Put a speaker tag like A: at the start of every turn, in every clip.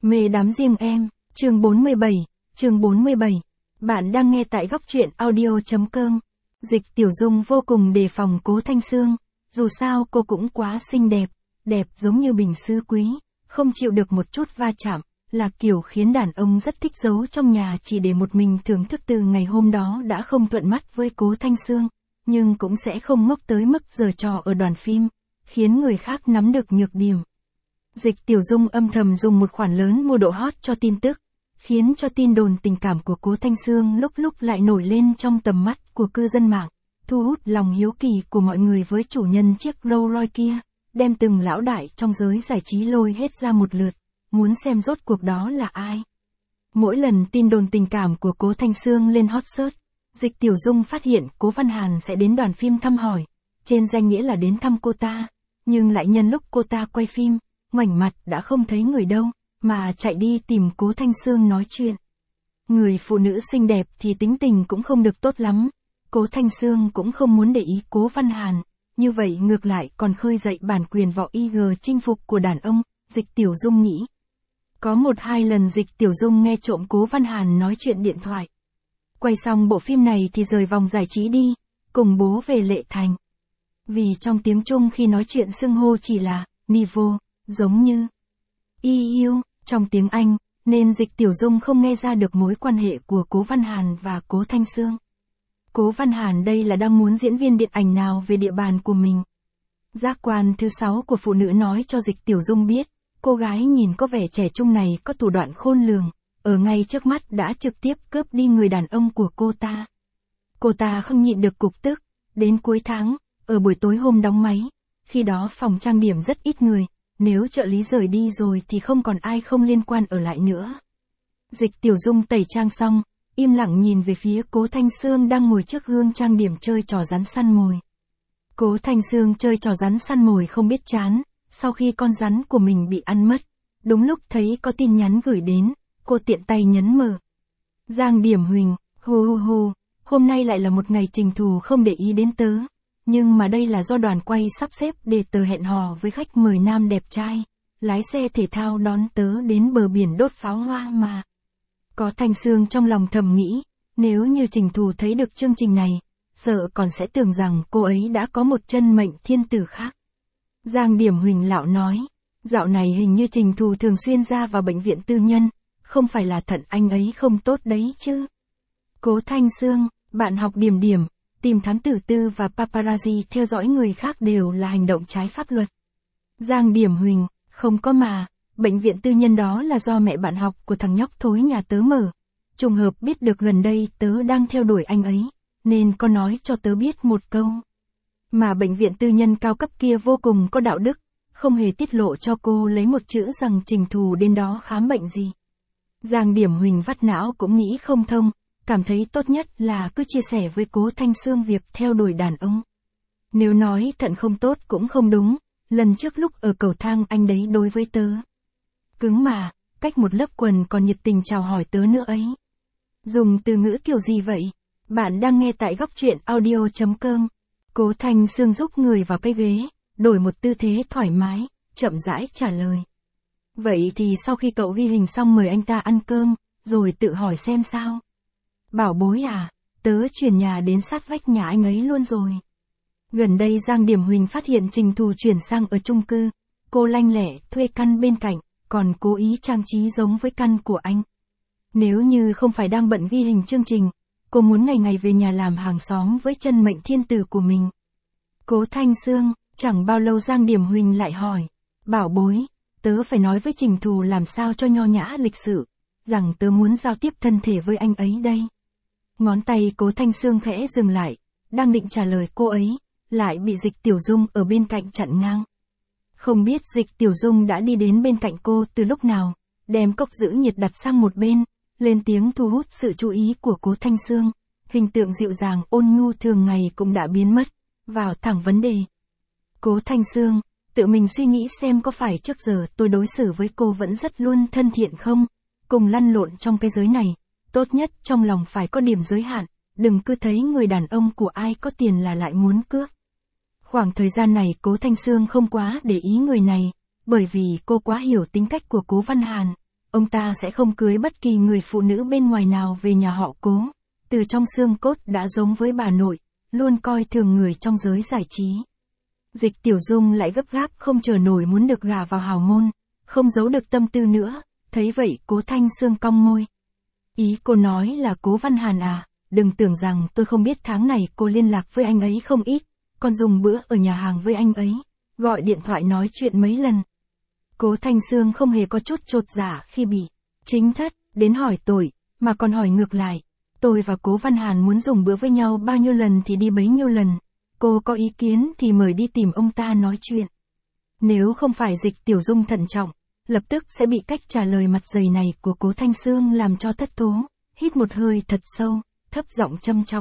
A: Mê đám riêng em, chương 47, chương 47. Bạn đang nghe tại góc truyện audio.com. Dịch Tiểu Dung vô cùng đề phòng Cố Thanh Sương, dù sao cô cũng quá xinh đẹp, đẹp giống như bình sứ quý, không chịu được một chút va chạm, là kiểu khiến đàn ông rất thích giấu trong nhà chỉ để một mình thưởng thức. Từ ngày hôm đó đã không thuận mắt với Cố Thanh Sương, nhưng cũng sẽ không ngốc tới mức giở trò ở đoàn phim, khiến người khác nắm được nhược điểm. Dịch Tiểu Dung âm thầm dùng một khoản lớn mua độ hot cho tin tức, khiến cho tin đồn tình cảm của Cố Thanh Sương lúc lúc lại nổi lên trong tầm mắt của cư dân mạng, thu hút lòng hiếu kỳ của mọi người với chủ nhân chiếc Rolls Royce kia, đem từng lão đại trong giới giải trí lôi hết ra một lượt, muốn xem rốt cuộc đó là ai. Mỗi lần tin đồn tình cảm của Cố Thanh Sương lên hot search, Dịch Tiểu Dung phát hiện Cố Văn Hàn sẽ đến đoàn phim thăm hỏi, trên danh nghĩa là đến thăm cô ta, nhưng lại nhân lúc cô ta quay phim, ngoảnh mặt đã không thấy người đâu, mà chạy đi tìm Cố Thanh Sương nói chuyện. Người phụ nữ xinh đẹp thì tính tình cũng không được tốt lắm, Cố Thanh Sương cũng không muốn để ý Cố Văn Hàn, như vậy ngược lại còn khơi dậy bản quyền võ IG chinh phục của đàn ông, Dịch Tiểu Dung nghĩ. Có một hai lần Dịch Tiểu Dung nghe trộm Cố Văn Hàn nói chuyện điện thoại. Quay xong bộ phim này thì rời vòng giải trí đi, cùng bố về Lệ Thành. Vì trong tiếng Trung khi nói chuyện xưng hô chỉ là niveau, giống như yêu trong tiếng Anh, nên Dịch Tiểu Dung không nghe ra được mối quan hệ của Cố Văn Hàn và Cố Thanh Sương. Cố Văn Hàn đây là đang muốn diễn viên điện ảnh nào về địa bàn của mình. Giác quan thứ 6 của phụ nữ nói cho Dịch Tiểu Dung biết, cô gái nhìn có vẻ trẻ trung này có thủ đoạn khôn lường, ở ngay trước mắt đã trực tiếp cướp đi người đàn ông của cô ta. Cô ta không nhịn được cục tức, đến cuối tháng, ở buổi tối hôm đóng máy, khi đó phòng trang điểm rất ít người, nếu trợ lý rời đi rồi thì không còn ai không liên quan ở lại nữa. Dịch Tiểu Dung tẩy trang xong, im lặng nhìn về phía Cố Thanh Sương đang ngồi trước gương trang điểm chơi trò rắn săn mồi. Cố Thanh Sương chơi trò rắn săn mồi không biết chán, sau khi con rắn của mình bị ăn mất, đúng lúc thấy có tin nhắn gửi đến, cô tiện tay nhấn mở. Giang Điểm Huỳnh, hu, hôm nay lại là một ngày trình thù không để ý đến tớ. Nhưng mà đây là do đoàn quay sắp xếp để tớ hẹn hò với khách mời nam đẹp trai, lái xe thể thao đón tớ đến bờ biển đốt pháo hoa mà. Có Thanh Sương trong lòng thầm nghĩ, nếu như Trình Thù thấy được chương trình này, sợ còn sẽ tưởng rằng cô ấy đã có một chân mệnh thiên tử khác. Giang Điểm Huỳnh lão nói, dạo này hình như Trình Thù thường xuyên ra vào bệnh viện tư nhân, không phải là thận anh ấy không tốt đấy chứ. Cố Thanh Sương, bạn học Điểm Điểm, tìm thám tử tư và paparazzi theo dõi người khác đều là hành động trái pháp luật. Giang Điểm Huỳnh, không có mà, bệnh viện tư nhân đó là do mẹ bạn học của thằng nhóc thối nhà tớ mở. Trùng hợp biết được gần đây tớ đang theo đuổi anh ấy, nên có nói cho tớ biết một câu. Mà bệnh viện tư nhân cao cấp kia vô cùng có đạo đức, không hề tiết lộ cho cô lấy một chữ rằng Trình Thù đến đó khám bệnh gì. Giang Điểm Huỳnh vắt não cũng nghĩ không thông, cảm thấy tốt nhất là cứ chia sẻ với Cố Thanh Sương việc theo đuổi đàn ông. Nếu nói thận không tốt cũng không đúng, lần trước lúc ở cầu thang anh đấy đối với tớ cứng mà, cách một lớp quần còn nhiệt tình chào hỏi tớ nữa ấy. Dùng từ ngữ kiểu gì vậy? Bạn đang nghe tại góc truyện audio.com. Cố Thanh Sương giúp người vào cái ghế, đổi một tư thế thoải mái, chậm rãi trả lời. Vậy thì sau khi cậu ghi hình xong mời anh ta ăn cơm, rồi tự hỏi xem sao. Bảo bối à, tớ chuyển nhà đến sát vách nhà anh ấy luôn rồi. Gần đây Giang Điểm Huỳnh phát hiện Trình Thù chuyển sang ở chung cư, cô lanh lẹ thuê căn bên cạnh, còn cố ý trang trí giống với căn của anh. Nếu như không phải đang bận ghi hình chương trình, cô muốn ngày ngày về nhà làm hàng xóm với chân mệnh thiên tử của mình. Cố Thanh Sương, chẳng bao lâu Giang Điểm Huỳnh lại hỏi, bảo bối, tớ phải nói với Trình Thù làm sao cho nho nhã lịch sự, rằng tớ muốn giao tiếp thân thể với anh ấy đây. Ngón tay Cố Thanh Sương khẽ dừng lại, đang định trả lời cô ấy, lại bị Dịch Tiểu Dung ở bên cạnh chặn ngang. Không biết Dịch Tiểu Dung đã đi đến bên cạnh cô từ lúc nào, đem cốc giữ nhiệt đặt sang một bên, lên tiếng thu hút sự chú ý của Cố Thanh Sương. Hình tượng dịu dàng ôn nhu thường ngày cũng đã biến mất, vào thẳng vấn đề. Cố Thanh Sương, tự mình suy nghĩ xem có phải trước giờ tôi đối xử với cô vẫn rất luôn thân thiện không, cùng lăn lộn trong cái giới này. Tốt nhất trong lòng phải có điểm giới hạn, đừng cứ thấy người đàn ông của ai có tiền là lại muốn cướp. Khoảng thời gian này Cố Thanh Sương không quá để ý người này, bởi vì cô quá hiểu tính cách của Cố Văn Hàn, ông ta sẽ không cưới bất kỳ người phụ nữ bên ngoài nào về nhà họ Cố. Từ trong xương cốt đã giống với bà nội, luôn coi thường người trong giới giải trí. Dịch Tiểu Dung lại gấp gáp không chờ nổi muốn được gả vào hào môn, không giấu được tâm tư nữa, thấy vậy Cố Thanh Sương cong môi. Ý cô nói là Cố Văn Hàn à, đừng tưởng rằng tôi không biết tháng này cô liên lạc với anh ấy không ít, còn dùng bữa ở nhà hàng với anh ấy, gọi điện thoại nói chuyện mấy lần. Cố Thanh Sương không hề có chút chột dạ khi bị chính thất đến hỏi tội, mà còn hỏi ngược lại. Tôi và Cố Văn Hàn muốn dùng bữa với nhau bao nhiêu lần thì đi bấy nhiêu lần. Cô có ý kiến thì mời đi tìm ông ta nói chuyện. Nếu không phải Dịch Tiểu Dung thận trọng, lập tức sẽ bị cách trả lời mặt dày này của Cố Thanh Sương làm cho thất thố, hít một hơi thật sâu, thấp giọng châm chọc.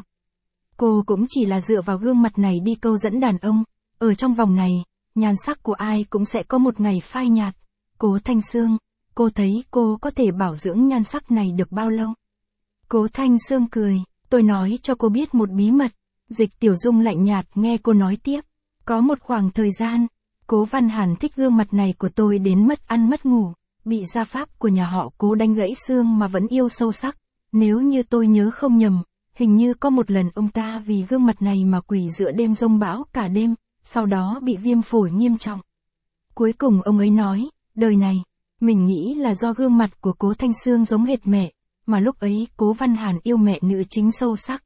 A: Cô cũng chỉ là dựa vào gương mặt này đi câu dẫn đàn ông, ở trong vòng này, nhan sắc của ai cũng sẽ có một ngày phai nhạt. Cố Thanh Sương, cô thấy cô có thể bảo dưỡng nhan sắc này được bao lâu? Cố Thanh Sương cười, tôi nói cho cô biết một bí mật. Dịch Tiểu Dung lạnh nhạt nghe cô nói tiếp. Có một khoảng thời gian, Cố Văn Hàn thích gương mặt này của tôi đến mất ăn mất ngủ, bị gia pháp của nhà họ Cố đánh gãy xương mà vẫn yêu sâu sắc. Nếu như tôi nhớ không nhầm, hình như có một lần ông ta vì gương mặt này mà quỷ giữa đêm giông bão cả đêm, sau đó bị viêm phổi nghiêm trọng. Cuối cùng ông ấy nói, đời này, mình nghĩ là do gương mặt của Cố Thanh Sương giống hệt mẹ, mà lúc ấy Cố Văn Hàn yêu mẹ nữ chính sâu sắc.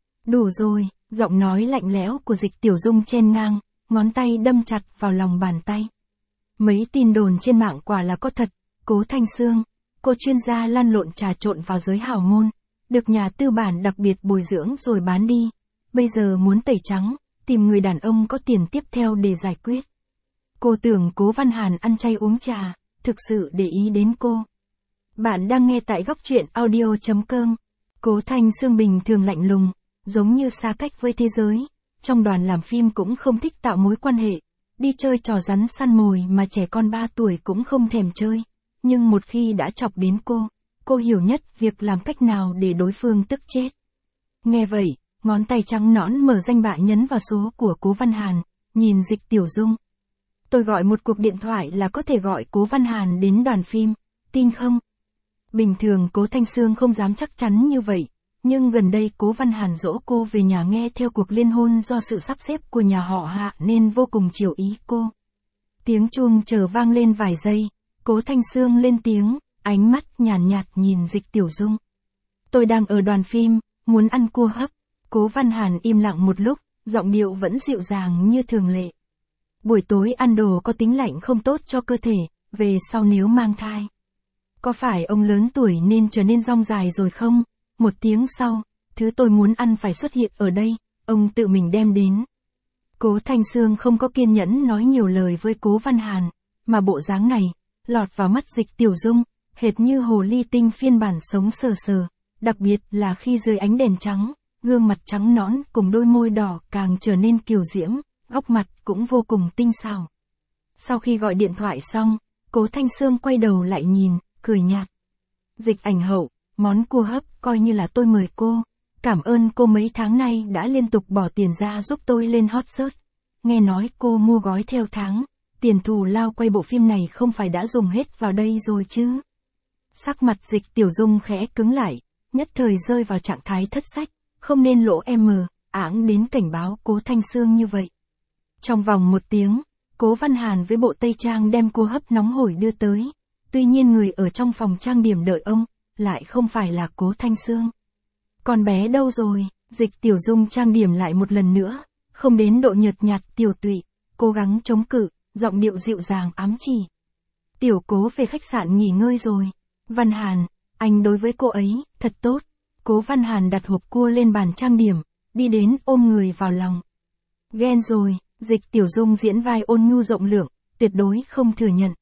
A: Đủ rồi, giọng nói lạnh lẽo của Dịch Tiểu Dung chen ngang, ngón tay đâm chặt vào lòng bàn tay. Mấy tin đồn trên mạng quả là có thật, Cố Thanh Sương, cô chuyên gia lăn lộn trà trộn vào giới hào môn, được nhà tư bản đặc biệt bồi dưỡng rồi bán đi, bây giờ muốn tẩy trắng, tìm người đàn ông có tiền tiếp theo để giải quyết. Cô tưởng Cố Văn Hàn ăn chay uống trà, thực sự để ý đến cô. Bạn đang nghe tại góc truyện audio.com. Cố Thanh Sương bình thường lạnh lùng, giống như xa cách với thế giới, trong đoàn làm phim cũng không thích tạo mối quan hệ, đi chơi trò rắn săn mồi mà trẻ con 3 tuổi cũng không thèm chơi, nhưng một khi đã chọc đến cô hiểu nhất việc làm cách nào để đối phương tức chết. Nghe vậy, ngón tay trắng nõn mở danh bạ nhấn vào số của Cố Văn Hàn, nhìn Dịch Tiểu Dung. Tôi gọi một cuộc điện thoại là có thể gọi Cố Văn Hàn đến đoàn phim, tin không? Bình thường Cố Thanh Sương không dám chắc chắn như vậy, nhưng gần đây Cố Văn Hàn dỗ cô về nhà nghe theo cuộc liên hôn do sự sắp xếp của nhà họ Hạ nên vô cùng chiều ý cô. Tiếng chuông chờ vang lên vài giây, Cố Thanh Sương lên tiếng, ánh mắt nhàn nhạt nhìn Dịch Tiểu Dung. Tôi đang ở đoàn phim, muốn ăn cua hấp. Cố Văn Hàn im lặng một lúc, giọng điệu vẫn dịu dàng như thường lệ. Buổi tối ăn đồ có tính lạnh không tốt cho cơ thể, về sau nếu mang thai. Có phải ông lớn tuổi nên trở nên dong dài rồi không? Một tiếng sau, thứ tôi muốn ăn phải xuất hiện ở đây, ông tự mình đem đến. Cố Thanh Sương không có kiên nhẫn nói nhiều lời với Cố Văn Hàn, mà bộ dáng này, lọt vào mắt Dịch Tiểu Dung, hệt như hồ ly tinh phiên bản sống sờ sờ, đặc biệt là khi dưới ánh đèn trắng, gương mặt trắng nõn cùng đôi môi đỏ càng trở nên kiều diễm, góc mặt cũng vô cùng tinh xảo. Sau khi gọi điện thoại xong, Cố Thanh Sương quay đầu lại nhìn, cười nhạt. Dịch ảnh hậu, món cua hấp coi như là tôi mời cô. Cảm ơn cô mấy tháng nay đã liên tục bỏ tiền ra giúp tôi lên hot search. Nghe nói cô mua gói theo tháng, tiền thù lao quay bộ phim này không phải đã dùng hết vào đây rồi chứ? Sắc mặt Dịch Tiểu Dung khẽ cứng lại, nhất thời rơi vào trạng thái thất sách, không nên lỗ áng đến cảnh báo Cố Thanh Sương như vậy. Trong vòng 1 tiếng, Cố Văn Hàn với bộ tây trang đem cua hấp nóng hổi đưa tới. Tuy nhiên người ở trong phòng trang điểm đợi ông, lại không phải là Cố Thanh Sương. Con bé đâu rồi? Dịch Tiểu Dung trang điểm lại một lần nữa, không đến độ nhợt nhạt tiểu tụy, cố gắng chống cự, giọng điệu dịu dàng ám chỉ. Tiểu Cố về khách sạn nghỉ ngơi rồi. Văn Hàn, anh đối với cô ấy, thật tốt. Cố Văn Hàn đặt hộp cua lên bàn trang điểm, đi đến ôm người vào lòng. Ghen rồi, Dịch Tiểu Dung diễn vai ôn nhu rộng lượng, tuyệt đối không thừa nhận.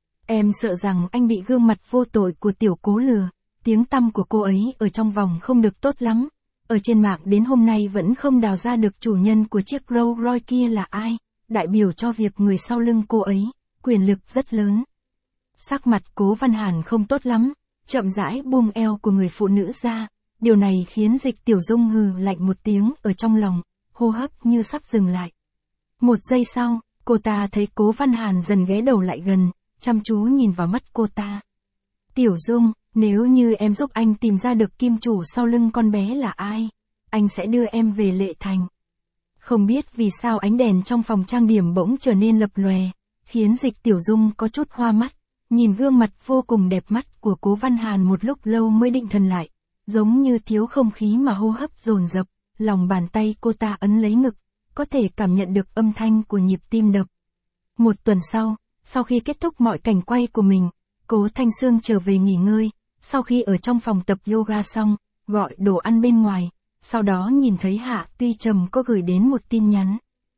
A: Em sợ rằng anh bị gương mặt vô tội của Tiểu Cố lừa, tiếng tăm của cô ấy ở trong vòng không được tốt lắm. Ở trên mạng đến hôm nay vẫn không đào ra được chủ nhân của chiếc Rolls Royce kia là ai, đại biểu cho việc người sau lưng cô ấy, quyền lực rất lớn. Sắc mặt Cố Văn Hàn không tốt lắm, chậm rãi buông eo của người phụ nữ ra, điều này khiến Dịch Tiểu Dung hừ lạnh một tiếng ở trong lòng, hô hấp như sắp dừng lại. 1 giây sau, cô ta thấy Cố Văn Hàn dần ghé đầu lại gần, chăm chú nhìn vào mắt cô ta. Tiểu Dung, nếu như em giúp anh tìm ra được kim chủ sau lưng con bé là ai, anh sẽ đưa em về Lệ Thành. Không biết vì sao ánh đèn trong phòng trang điểm bỗng trở nên lập lòe, khiến Dịch Tiểu Dung có chút hoa mắt, nhìn gương mặt vô cùng đẹp mắt của Cố Văn Hàn một lúc lâu mới định thần lại, giống như thiếu không khí mà hô hấp dồn dập, lòng bàn tay cô ta ấn lấy ngực, có thể cảm nhận được âm thanh của nhịp tim đập. Một tuần sau khi kết thúc mọi cảnh quay của mình, Cố Thanh Sương trở về nghỉ ngơi, sau khi ở trong phòng tập yoga xong, gọi đồ ăn bên ngoài, sau đó nhìn thấy Hạ Tuy Trầm có gửi đến một tin nhắn.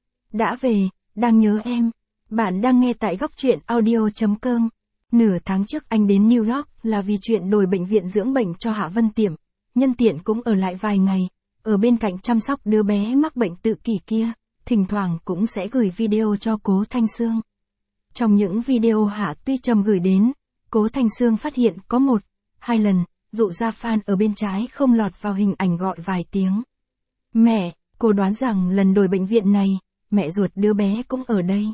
A: Đã về, đang nhớ em. Bạn đang nghe tại góc truyện audio.com. Nửa tháng trước anh đến New York là vì chuyện đổi bệnh viện dưỡng bệnh cho Hạ Vân Tiệm, nhân tiện cũng ở lại vài ngày, ở bên cạnh chăm sóc đứa bé mắc bệnh tự kỷ kia, thỉnh thoảng cũng sẽ gửi video cho Cố Thanh Sương. Trong những video Hạ Tuy Trầm gửi đến, Cố Thanh Sương phát hiện có 1-2 lần, dụ ra fan ở bên trái không lọt vào hình ảnh gọi vài tiếng. Mẹ, cô đoán rằng lần đổi bệnh viện này, mẹ ruột đứa bé cũng ở đây.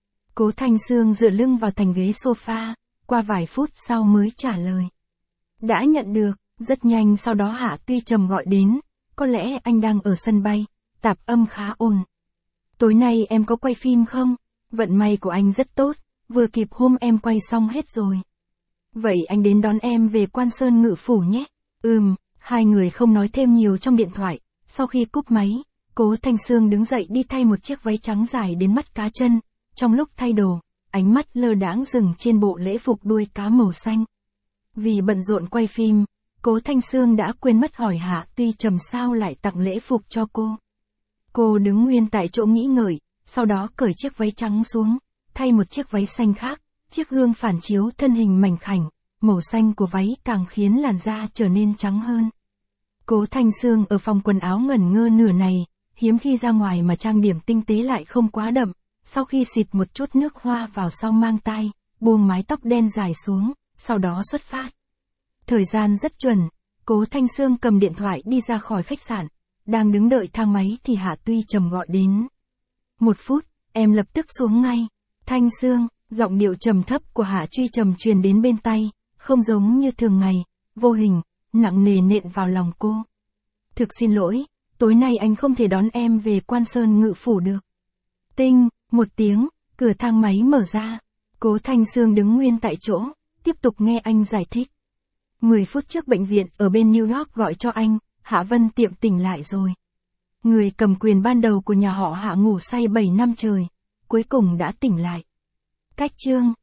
A: Cố Thanh Sương dựa lưng vào thành ghế sofa, qua vài phút sau mới trả lời. Đã nhận được, rất nhanh sau đó Hạ Tuy Trầm gọi đến, có lẽ anh đang ở sân bay, tạp âm khá ồn. Tối nay em có quay phim không? Vận may của anh rất tốt, vừa kịp hôm em quay xong hết rồi. Vậy anh đến đón em về Quan Sơn Ngự Phủ nhé. Hai người không nói thêm nhiều trong điện thoại, sau khi cúp máy, Cố Thanh Sương đứng dậy đi thay một chiếc váy trắng dài đến mắt cá chân, trong lúc thay đồ, ánh mắt lơ đãng dừng trên bộ lễ phục đuôi cá màu xanh. Vì bận rộn quay phim, Cố Thanh Sương đã quên mất hỏi Hạ Tuy Trầm sao lại tặng lễ phục cho cô. Cô đứng nguyên tại chỗ nghĩ ngợi, sau đó cởi chiếc váy trắng xuống, thay một chiếc váy xanh khác, chiếc gương phản chiếu thân hình mảnh khảnh, màu xanh của váy càng khiến làn da trở nên trắng hơn. Cố Thanh Sương ở phòng quần áo ngẩn ngơ nửa này, hiếm khi ra ngoài mà trang điểm tinh tế lại không quá đậm, sau khi xịt một chút nước hoa vào sau mang tai, buông mái tóc đen dài xuống, sau đó xuất phát. Thời gian rất chuẩn, Cố Thanh Sương cầm điện thoại đi ra khỏi khách sạn, đang đứng đợi thang máy thì Hạ Tuy Trầm gọi đến. 1 phút, em lập tức xuống ngay. Thanh Sương, giọng điệu trầm thấp của Hạ Tuy Trầm truyền đến bên tai, không giống như thường ngày, vô hình, nặng nề nện vào lòng cô. Thực xin lỗi, tối nay anh không thể đón em về Quan Sơn Ngự Phủ được. Tinh, một tiếng, cửa thang máy mở ra. Cố Thanh Sương đứng nguyên tại chỗ, tiếp tục nghe anh giải thích. 10 phút trước bệnh viện ở bên New York gọi cho anh, Hạ Vân Tiệm tỉnh lại rồi. Người cầm quyền ban đầu của nhà họ Hạ ngủ say 7 năm trời, cuối cùng đã tỉnh lại. Cách chương